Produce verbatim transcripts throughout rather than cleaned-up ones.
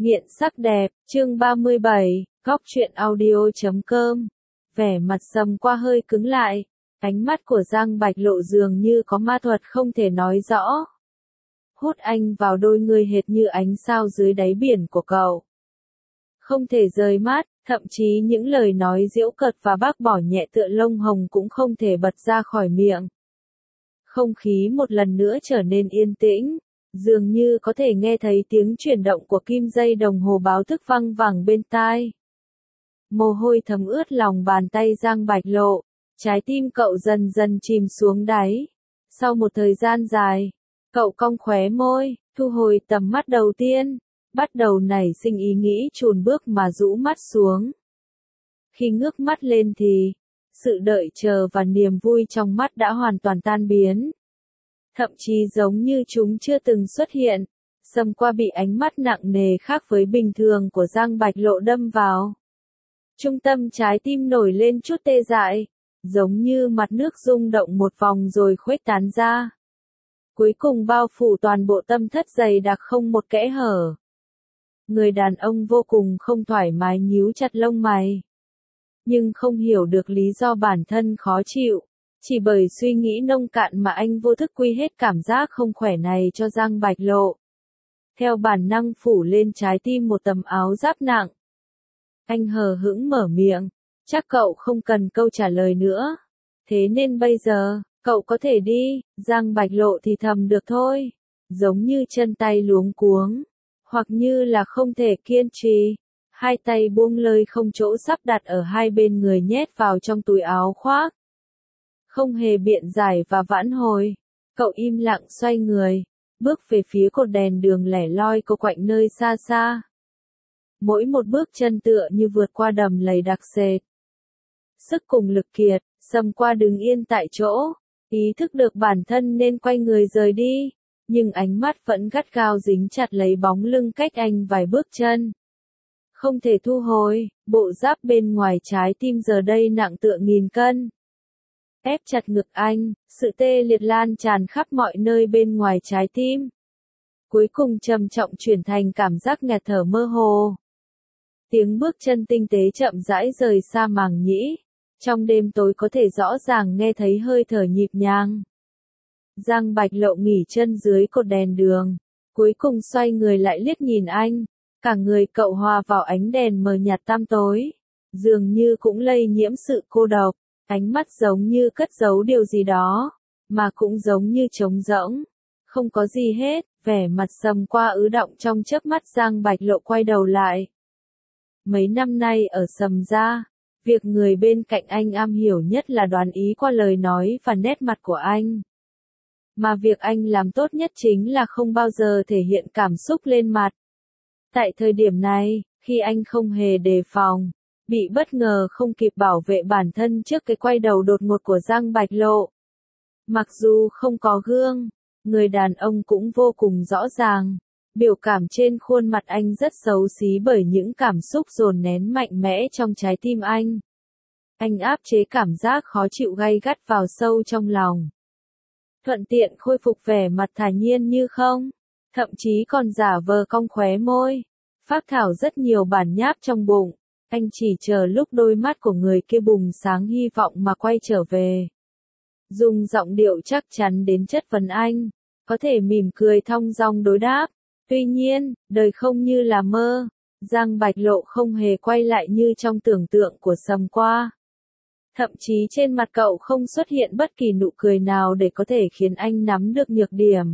Nghiện sắc đẹp, chương ba mươi bảy, góc truyện audio chấm com. Vẻ mặt Sầm Qua hơi cứng lại, ánh mắt của Giang Bạch Lộ dường như có ma thuật không thể nói rõ. Hút anh vào đôi người hệt như ánh sao dưới đáy biển của cậu. Không thể rời mắt, thậm chí những lời nói giễu cợt và bác bỏ nhẹ tựa lông hồng cũng không thể bật ra khỏi miệng. Không khí một lần nữa trở nên yên tĩnh. Dường như có thể nghe thấy tiếng chuyển động của kim dây đồng hồ báo thức văng vẳng bên tai. Mồ hôi thấm ướt lòng bàn tay Giang Bạch Lộ, trái tim cậu dần dần chìm xuống đáy. Sau một thời gian dài, cậu cong khóe môi, thu hồi tầm mắt đầu tiên, bắt đầu nảy sinh ý nghĩ chùn bước mà rũ mắt xuống. Khi ngước mắt lên thì, sự đợi chờ và niềm vui trong mắt đã hoàn toàn tan biến. Thậm chí giống như chúng chưa từng xuất hiện, Sầm Qua bị ánh mắt nặng nề khác với bình thường của Giang Bạch Lộ đâm vào. Trung tâm trái tim nổi lên chút tê dại, giống như mặt nước rung động một vòng rồi khuếch tán ra. Cuối cùng bao phủ toàn bộ tâm thất dày đặc không một kẽ hở. Người đàn ông vô cùng không thoải mái nhíu chặt lông mày. Nhưng không hiểu được lý do bản thân khó chịu. Chỉ bởi suy nghĩ nông cạn mà anh vô thức quy hết cảm giác không khỏe này cho Giang Bạch Lộ. Theo bản năng phủ lên trái tim một tấm áo giáp nặng. Anh hờ hững mở miệng, chắc cậu không cần câu trả lời nữa. Thế nên bây giờ, cậu có thể đi, Giang Bạch Lộ thì thầm được thôi. Giống như chân tay luống cuống, hoặc như là không thể kiên trì. Hai tay buông lơi không chỗ sắp đặt ở hai bên người nhét vào trong túi áo khoác. Không hề biện giải và vãn hồi, cậu im lặng xoay người, bước về phía cột đèn đường lẻ loi cô quạnh nơi xa xa. Mỗi một bước chân tựa như vượt qua đầm lầy đặc sệt. Sức cùng lực kiệt, Sầm Qua đứng yên tại chỗ, ý thức được bản thân nên quay người rời đi, nhưng ánh mắt vẫn gắt gao dính chặt lấy bóng lưng cách anh vài bước chân. Không thể thu hồi, bộ giáp bên ngoài trái tim giờ đây nặng tựa nghìn cân. Ép chặt ngực anh, sự tê liệt lan tràn khắp mọi nơi bên ngoài trái tim. Cuối cùng trầm trọng chuyển thành cảm giác nghẹt thở mơ hồ. Tiếng bước chân tinh tế chậm rãi rời xa màng nhĩ. Trong đêm tối có thể rõ ràng nghe thấy hơi thở nhịp nhàng. Giang Bạch Lộ nghỉ chân dưới cột đèn đường. Cuối cùng xoay người lại liếc nhìn anh. Cả người cậu hòa vào ánh đèn mờ nhạt tăm tối. Dường như cũng lây nhiễm sự cô độc. Ánh mắt giống như cất giấu điều gì đó, mà cũng giống như trống rỗng. Không có gì hết, vẻ mặt Sầm Qua ứ động trong chớp mắt. Giang Bạch Lộ quay đầu lại. Mấy năm nay ở Sầm gia, việc người bên cạnh anh am hiểu nhất là đoán ý qua lời nói và nét mặt của anh. Mà việc anh làm tốt nhất chính là không bao giờ thể hiện cảm xúc lên mặt. Tại thời điểm này, khi anh không hề đề phòng, bị bất ngờ không kịp bảo vệ bản thân trước cái quay đầu đột ngột của Giang Bạch Lộ. Mặc dù không có gương, người đàn ông cũng vô cùng rõ ràng. Biểu cảm trên khuôn mặt anh rất xấu xí bởi những cảm xúc dồn nén mạnh mẽ trong trái tim anh. Anh áp chế cảm giác khó chịu gay gắt vào sâu trong lòng. Thuận tiện khôi phục vẻ mặt thản nhiên như không, thậm chí còn giả vờ cong khóe môi, phác thảo rất nhiều bản nháp trong bụng. Anh chỉ chờ lúc đôi mắt của người kia bùng sáng hy vọng mà quay trở về. Dùng giọng điệu chắc chắn đến chất vấn anh, có thể mỉm cười thong dong đối đáp. Tuy nhiên, đời không như là mơ, Giang Bạch Lộ không hề quay lại như trong tưởng tượng của Sầm Qua. Thậm chí trên mặt cậu không xuất hiện bất kỳ nụ cười nào để có thể khiến anh nắm được nhược điểm.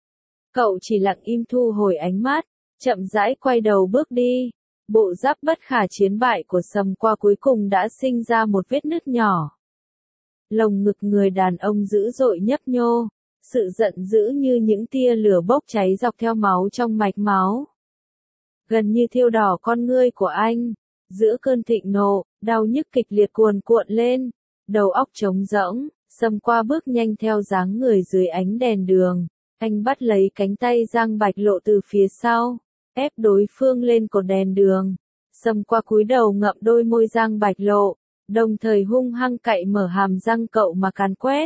Cậu chỉ lặng im thu hồi ánh mắt, chậm rãi quay đầu bước đi. Bộ giáp bất khả chiến bại của Sầm Qua cuối cùng đã sinh ra một vết nứt nhỏ. Lồng ngực người đàn ông dữ dội nhấp nhô, sự giận dữ như những tia lửa bốc cháy dọc theo máu trong mạch máu. Gần như thiêu đỏ con ngươi của anh, giữa cơn thịnh nộ, đau nhức kịch liệt cuồn cuộn lên, đầu óc trống rỗng, Sầm Qua bước nhanh theo dáng người dưới ánh đèn đường. Anh bắt lấy cánh tay Giang Bạch Lộ từ phía sau, ép đối phương lên cột đèn đường. Sầm Qua cúi đầu ngậm đôi môi Giang Bạch Lộ, đồng thời hung hăng cạy mở hàm răng cậu mà càn quét.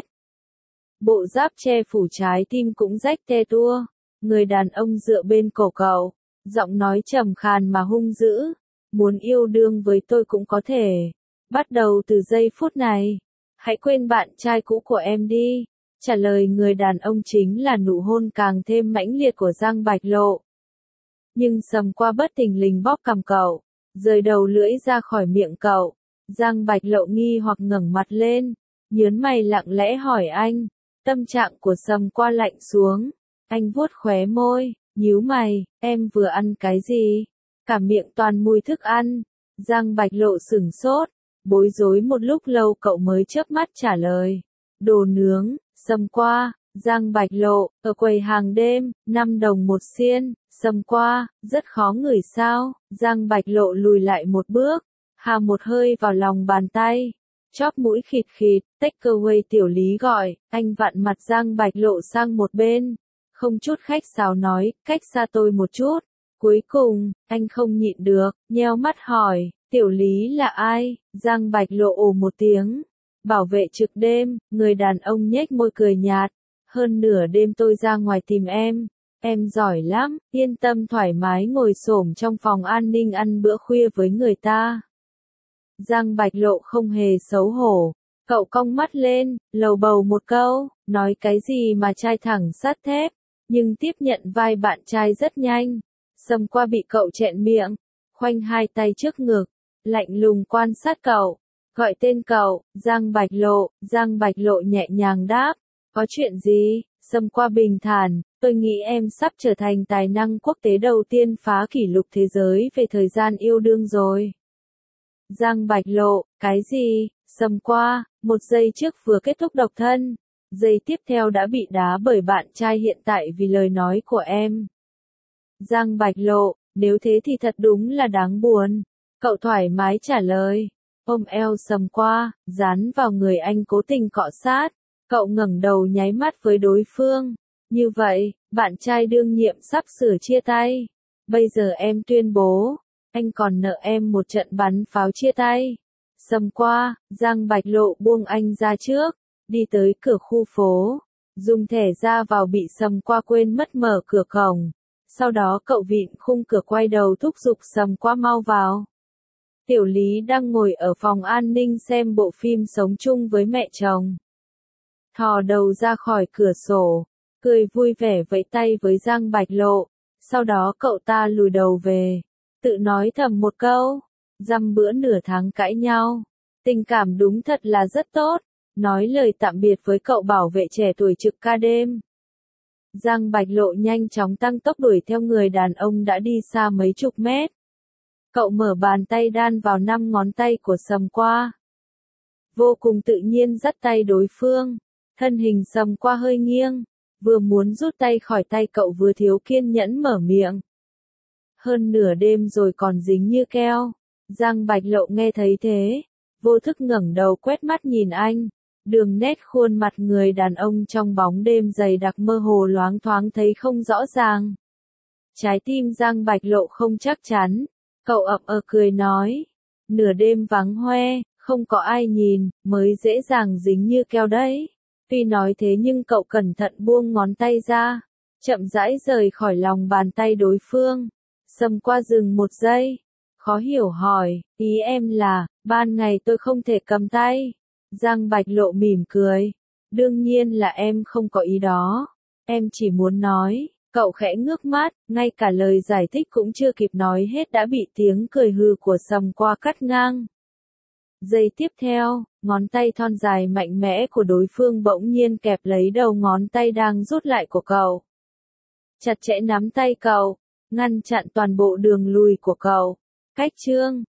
Bộ giáp che phủ trái tim cũng rách te tua, người đàn ông dựa bên cổ cậu, Giọng nói trầm khàn mà hung dữ. Muốn yêu đương với tôi cũng có thể. Bắt đầu từ giây phút này. Hãy quên bạn trai cũ của em đi. Trả lời người đàn ông chính là nụ hôn càng thêm mãnh liệt của Giang Bạch Lộ. Nhưng Sầm Qua bất thình lình bóp cằm cậu, rời đầu lưỡi ra khỏi miệng cậu. Giang Bạch Lộ nghi hoặc ngẩng mặt lên, nhớn mày lặng lẽ hỏi anh. Tâm trạng của Sầm Qua lạnh xuống, anh vuốt khóe môi, nhíu mày, em vừa ăn cái gì? Cả miệng toàn mùi thức ăn. Giang Bạch Lộ sửng sốt, bối rối một lúc lâu cậu mới chớp mắt trả lời. Đồ nướng. Sầm Qua, Giang Bạch Lộ, ở quầy hàng đêm, năm đồng một xiên. Sầm Qua, rất khó ngửi sao? Giang Bạch Lộ lùi lại một bước, hà một hơi vào lòng bàn tay, chóp mũi khịt khịt. Takeaway tiểu Lý gọi. Anh vặn mặt Giang Bạch Lộ sang một bên, không chút khách sáo nói, cách xa tôi một chút. Cuối cùng, anh không nhịn được, nheo mắt hỏi, tiểu Lý là ai? Giang Bạch Lộ ồ một tiếng. Bảo vệ trực đêm. Người đàn ông nhếch môi cười nhạt. Hơn nửa đêm tôi ra ngoài tìm em. Em giỏi lắm, yên tâm thoải mái ngồi xổm trong phòng an ninh ăn bữa khuya với người ta. Giang Bạch Lộ không hề xấu hổ. Cậu cong mắt lên, lầu bầu một câu, nói cái gì mà trai thẳng sắt thép, nhưng tiếp nhận vai bạn trai rất nhanh. Sầm Qua bị cậu chẹn miệng, khoanh hai tay trước ngực, lạnh lùng quan sát cậu. Gọi tên cậu. Giang Bạch Lộ. Giang Bạch Lộ nhẹ nhàng đáp. Có chuyện gì? Sầm Qua bình thản. Tôi nghĩ em sắp trở thành tài năng quốc tế đầu tiên phá kỷ lục thế giới về thời gian yêu đương rồi. Giang Bạch Lộ. Cái gì? Sầm Qua. Một giây trước vừa kết thúc độc thân, giây tiếp theo đã bị đá bởi bạn trai hiện tại vì lời nói của em. Giang Bạch Lộ. Nếu thế thì thật đúng là đáng buồn. Cậu thoải mái trả lời. Ôm eo Sầm Qua, dán vào người anh cố tình cọ sát. Cậu ngẩng đầu nháy mắt với đối phương. Như vậy, bạn trai đương nhiệm sắp sửa chia tay. Bây giờ em tuyên bố, anh còn nợ em một trận bắn pháo chia tay. Sầm Qua. Giang Bạch Lộ buông anh ra trước, đi tới cửa khu phố. Dùng thẻ ra vào bị Sầm Qua quên mất mở cửa cổng. Sau đó cậu vịn khung cửa quay đầu thúc giục Sầm Qua mau vào. Tiểu Lý đang ngồi ở phòng an ninh xem bộ phim Sống chung với mẹ chồng. Thò đầu ra khỏi cửa sổ, cười vui vẻ vẫy tay với Giang Bạch Lộ. Sau đó cậu ta lùi đầu về, tự nói thầm một câu, dăm bữa nửa tháng cãi nhau. Tình cảm đúng thật là rất tốt. Nói lời tạm biệt với cậu bảo vệ trẻ tuổi trực ca đêm. Giang Bạch Lộ nhanh chóng tăng tốc đuổi theo người đàn ông đã đi xa mấy chục mét. Cậu mở bàn tay đan vào năm ngón tay của Sầm Qua. Vô cùng tự nhiên dắt tay đối phương. Thân hình Sầm Qua hơi nghiêng, vừa muốn rút tay khỏi tay cậu vừa thiếu kiên nhẫn mở miệng. Hơn nửa đêm rồi còn dính như keo. Giang Bạch Lộ nghe thấy thế, vô thức ngẩng đầu quét mắt nhìn anh. Đường nét khuôn mặt người đàn ông trong bóng đêm dày đặc mơ hồ loáng thoáng thấy không rõ ràng. Trái tim Giang Bạch Lộ không chắc chắn. Cậu ậm ờ cười nói. Nửa đêm vắng hoe, không có ai nhìn, mới dễ dàng dính như keo đấy. Tuy nói thế nhưng cậu cẩn thận buông ngón tay ra, chậm rãi rời khỏi lòng bàn tay đối phương. Sầm Qua dừng một giây, khó hiểu hỏi, ý em là, ban ngày tôi không thể cầm tay. Giang Bạch Lộ mỉm cười. Đương nhiên là em không có ý đó. Em chỉ muốn nói. Cậu khẽ ngước mắt, ngay cả lời giải thích cũng chưa kịp nói hết đã bị tiếng cười hừ của Sầm Qua cắt ngang. Giây tiếp theo, ngón tay thon dài mạnh mẽ của đối phương bỗng nhiên kẹp lấy đầu ngón tay đang rút lại của cậu. Chặt chẽ nắm tay cậu, ngăn chặn toàn bộ đường lùi của cậu. Cách chương